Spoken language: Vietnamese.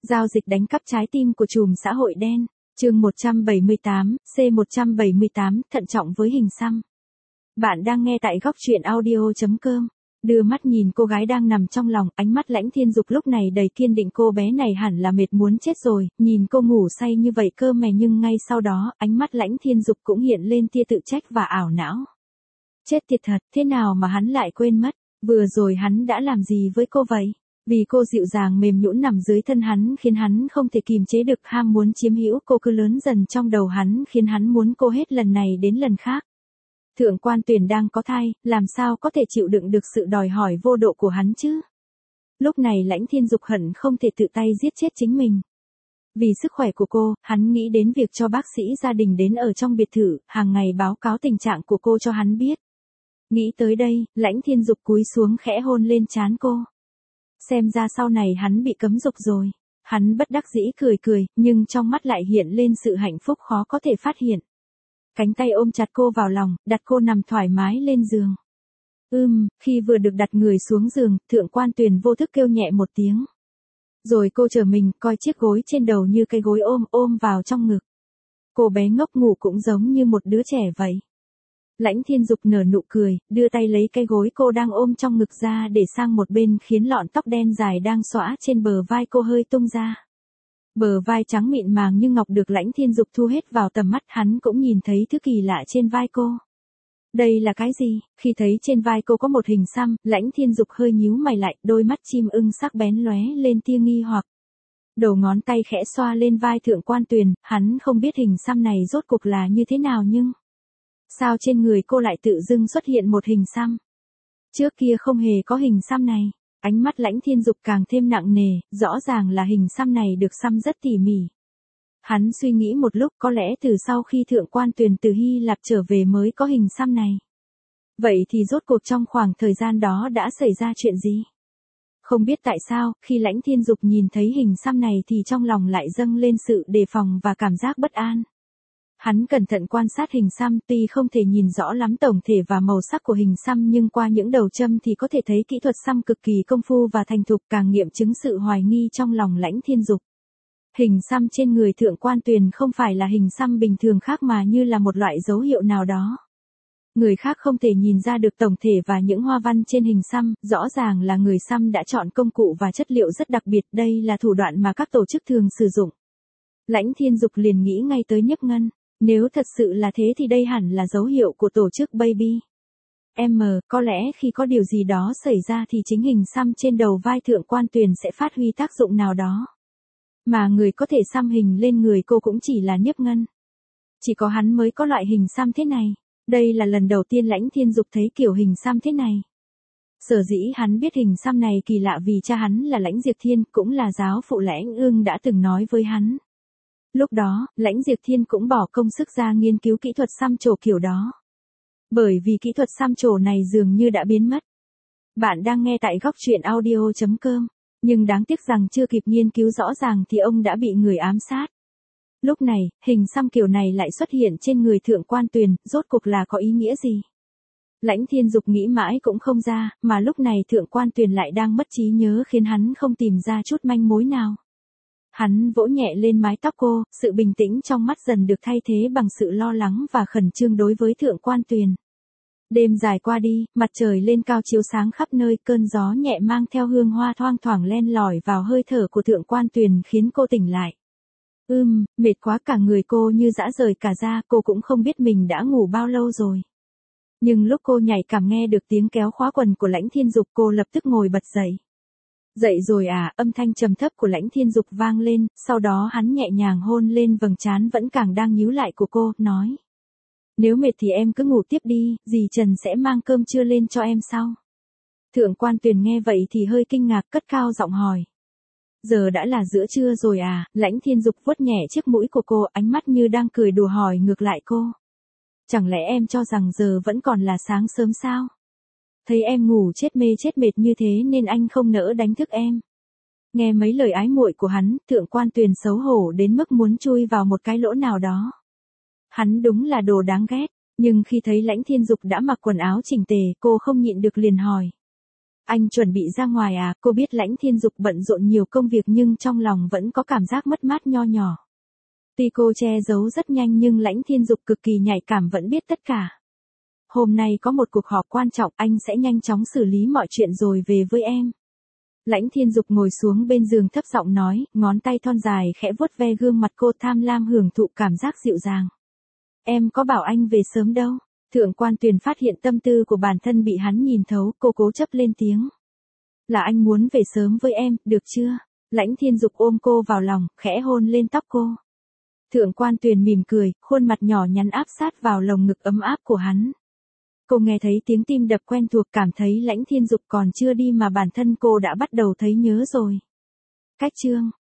Giao dịch đánh cắp trái tim của trùm xã hội đen. Chương 178, C178, thận trọng với hình xăm. Bạn đang nghe tại góc truyện audio.com. Đưa mắt nhìn cô gái đang nằm trong lòng, ánh mắt Lãnh Thiên Dục lúc này đầy kiên định. Cô bé này hẳn là mệt muốn chết rồi, nhìn cô ngủ say như vậy cơ mà, nhưng ngay sau đó, ánh mắt Lãnh Thiên Dục cũng hiện lên tia tự trách và ảo não. Chết tiệt thật, thế nào mà hắn lại quên mất, vừa rồi hắn đã làm gì với cô vậy? Vì cô dịu dàng mềm nhũn nằm dưới thân hắn khiến hắn không thể kìm chế được ham muốn chiếm hữu cô, cứ lớn dần trong đầu hắn khiến hắn muốn cô hết lần này đến lần khác. Thượng quan Tuyền đang có thai, làm sao có thể chịu đựng được sự đòi hỏi vô độ của hắn chứ? Lúc này Lãnh Thiên Dục hận không thể tự tay giết chết chính mình. Vì sức khỏe của cô, hắn nghĩ đến việc cho bác sĩ gia đình đến ở trong biệt thự, hàng ngày báo cáo tình trạng của cô cho hắn biết. Nghĩ tới đây, Lãnh Thiên Dục cúi xuống khẽ hôn lên trán cô. Xem ra sau này hắn bị cấm dục rồi. Hắn bất đắc dĩ cười cười, nhưng trong mắt lại hiện lên sự hạnh phúc khó có thể phát hiện. Cánh tay ôm chặt cô vào lòng, đặt cô nằm thoải mái lên giường. Khi vừa được đặt người xuống giường, Thượng quan Tuyền vô thức kêu nhẹ một tiếng. Rồi cô trở mình, coi chiếc gối trên đầu như cái gối ôm vào trong ngực. Cô bé ngốc ngủ cũng giống như một đứa trẻ vậy. Lãnh Thiên Dục nở nụ cười, đưa tay lấy cái gối cô đang ôm trong ngực ra để sang một bên, khiến lọn tóc đen dài đang xõa trên bờ vai cô hơi tung ra. Bờ vai trắng mịn màng như ngọc được Lãnh Thiên Dục thu hết vào tầm mắt, hắn cũng nhìn thấy thứ kỳ lạ trên vai cô. Đây là cái gì? Khi thấy trên vai cô có một hình xăm, Lãnh Thiên Dục hơi nhíu mày lại, đôi mắt chim ưng sắc bén lóe lên tia nghi hoặc. Đầu ngón tay khẽ xoa lên vai Thượng quan Tuyền, hắn không biết hình xăm này rốt cuộc là như thế nào, nhưng sao trên người cô lại tự dưng xuất hiện một hình xăm? Trước kia không hề có hình xăm này. Ánh mắt Lãnh Thiên Dục càng thêm nặng nề, rõ ràng là hình xăm này được xăm rất tỉ mỉ. Hắn suy nghĩ một lúc, có lẽ từ sau khi Thượng quan Tuyền từ Hy Lạp trở về mới có hình xăm này. Vậy thì rốt cuộc trong khoảng thời gian đó đã xảy ra chuyện gì? Không biết tại sao, khi Lãnh Thiên Dục nhìn thấy hình xăm này thì trong lòng lại dâng lên sự đề phòng và cảm giác bất an. Hắn cẩn thận quan sát hình xăm, tuy không thể nhìn rõ lắm tổng thể và màu sắc của hình xăm, nhưng qua những đầu châm thì có thể thấy kỹ thuật xăm cực kỳ công phu và thành thục, càng nghiệm chứng sự hoài nghi trong lòng Lãnh Thiên Dục. Hình xăm trên người Thượng quan Tuyền không phải là hình xăm bình thường khác mà như là một loại dấu hiệu nào đó. Người khác không thể nhìn ra được tổng thể và những hoa văn trên hình xăm, rõ ràng là người xăm đã chọn công cụ và chất liệu rất đặc biệt, đây là thủ đoạn mà các tổ chức thường sử dụng. Lãnh Thiên Dục liền nghĩ ngay tới Niếp Ngân. Nếu thật sự là thế thì đây hẳn là dấu hiệu của tổ chức Baby M, có lẽ khi có điều gì đó xảy ra thì chính hình xăm trên đầu vai Thượng quan Tuyền sẽ phát huy tác dụng nào đó. Mà người có thể xăm hình lên người cô cũng chỉ là Niếp Ngân. Chỉ có hắn mới có loại hình xăm thế này. Đây là lần đầu tiên Lãnh Thiên Dục thấy kiểu hình xăm thế này. Sở dĩ hắn biết hình xăm này kỳ lạ vì cha hắn là Lãnh Diệp Thiên, cũng là giáo phụ Lãnh Ương đã từng nói với hắn. Lúc đó, Lãnh Diệp Thiên cũng bỏ công sức ra nghiên cứu kỹ thuật xăm trổ kiểu đó. Bởi vì kỹ thuật xăm trổ này dường như đã biến mất. Bạn đang nghe tại góc truyện audio.com, nhưng đáng tiếc rằng chưa kịp nghiên cứu rõ ràng thì ông đã bị người ám sát. Lúc này, hình xăm kiểu này lại xuất hiện trên người Thượng quan Tuyền, rốt cuộc là có ý nghĩa gì? Lãnh Thiên Dục nghĩ mãi cũng không ra, mà lúc này Thượng quan Tuyền lại đang mất trí nhớ khiến hắn không tìm ra chút manh mối nào. Hắn vỗ nhẹ lên mái tóc cô, sự bình tĩnh trong mắt dần được thay thế bằng sự lo lắng và khẩn trương đối với Thượng quan Tuyền. Đêm dài qua đi, mặt trời lên cao chiếu sáng khắp nơi, cơn gió nhẹ mang theo hương hoa thoang thoảng len lỏi vào hơi thở của Thượng quan Tuyền khiến cô tỉnh lại. Mệt quá, cả người cô như rã rời cả da, cô cũng không biết mình đã ngủ bao lâu rồi. Nhưng lúc cô nhạy cảm nghe được tiếng kéo khóa quần của Lãnh Thiên Dục, cô lập tức ngồi bật dậy. Dậy rồi à? Âm thanh trầm thấp của Lãnh Thiên Dục vang lên, sau đó hắn nhẹ nhàng hôn lên vầng trán vẫn càng đang nhíu lại của cô, nói. Nếu mệt thì em cứ ngủ tiếp đi, dì Trần sẽ mang cơm trưa lên cho em sau. Thượng quan Tuyền nghe vậy thì hơi kinh ngạc, cất cao giọng hỏi. Giờ đã là giữa trưa rồi à? Lãnh Thiên Dục vuốt nhẹ chiếc mũi của cô, ánh mắt như đang cười đùa hỏi ngược lại cô. Chẳng lẽ em cho rằng giờ vẫn còn là sáng sớm sao? Thấy em ngủ chết mệt như thế nên anh không nỡ đánh thức em. Nghe mấy lời ái muội của hắn, Thượng quan Tuyền xấu hổ đến mức muốn chui vào một cái lỗ nào đó. Hắn đúng là đồ đáng ghét, nhưng khi thấy Lãnh Thiên Dục đã mặc quần áo chỉnh tề, cô không nhịn được liền hỏi. Anh chuẩn bị ra ngoài à? Cô biết Lãnh Thiên Dục bận rộn nhiều công việc nhưng trong lòng vẫn có cảm giác mất mát nho nhỏ. Tuy cô che giấu rất nhanh nhưng Lãnh Thiên Dục cực kỳ nhạy cảm vẫn biết tất cả. Hôm nay có một cuộc họp quan trọng, anh sẽ nhanh chóng xử lý mọi chuyện rồi về với em. Lãnh Thiên Dục ngồi xuống bên giường thấp giọng nói, ngón tay thon dài khẽ vuốt ve gương mặt cô tham lam hưởng thụ cảm giác dịu dàng. Em có bảo anh về sớm đâu. Thượng quan Tuyền phát hiện tâm tư của bản thân bị hắn nhìn thấu, cô cố chấp lên tiếng. Là anh muốn về sớm với em, được chưa? Lãnh Thiên Dục ôm cô vào lòng, khẽ hôn lên tóc cô. Thượng quan Tuyền mỉm cười, khuôn mặt nhỏ nhắn áp sát vào lồng ngực ấm áp của hắn. Cô nghe thấy tiếng tim đập quen thuộc, cảm thấy Lãnh Thiên Dục còn chưa đi mà bản thân cô đã bắt đầu thấy nhớ rồi. Cách chương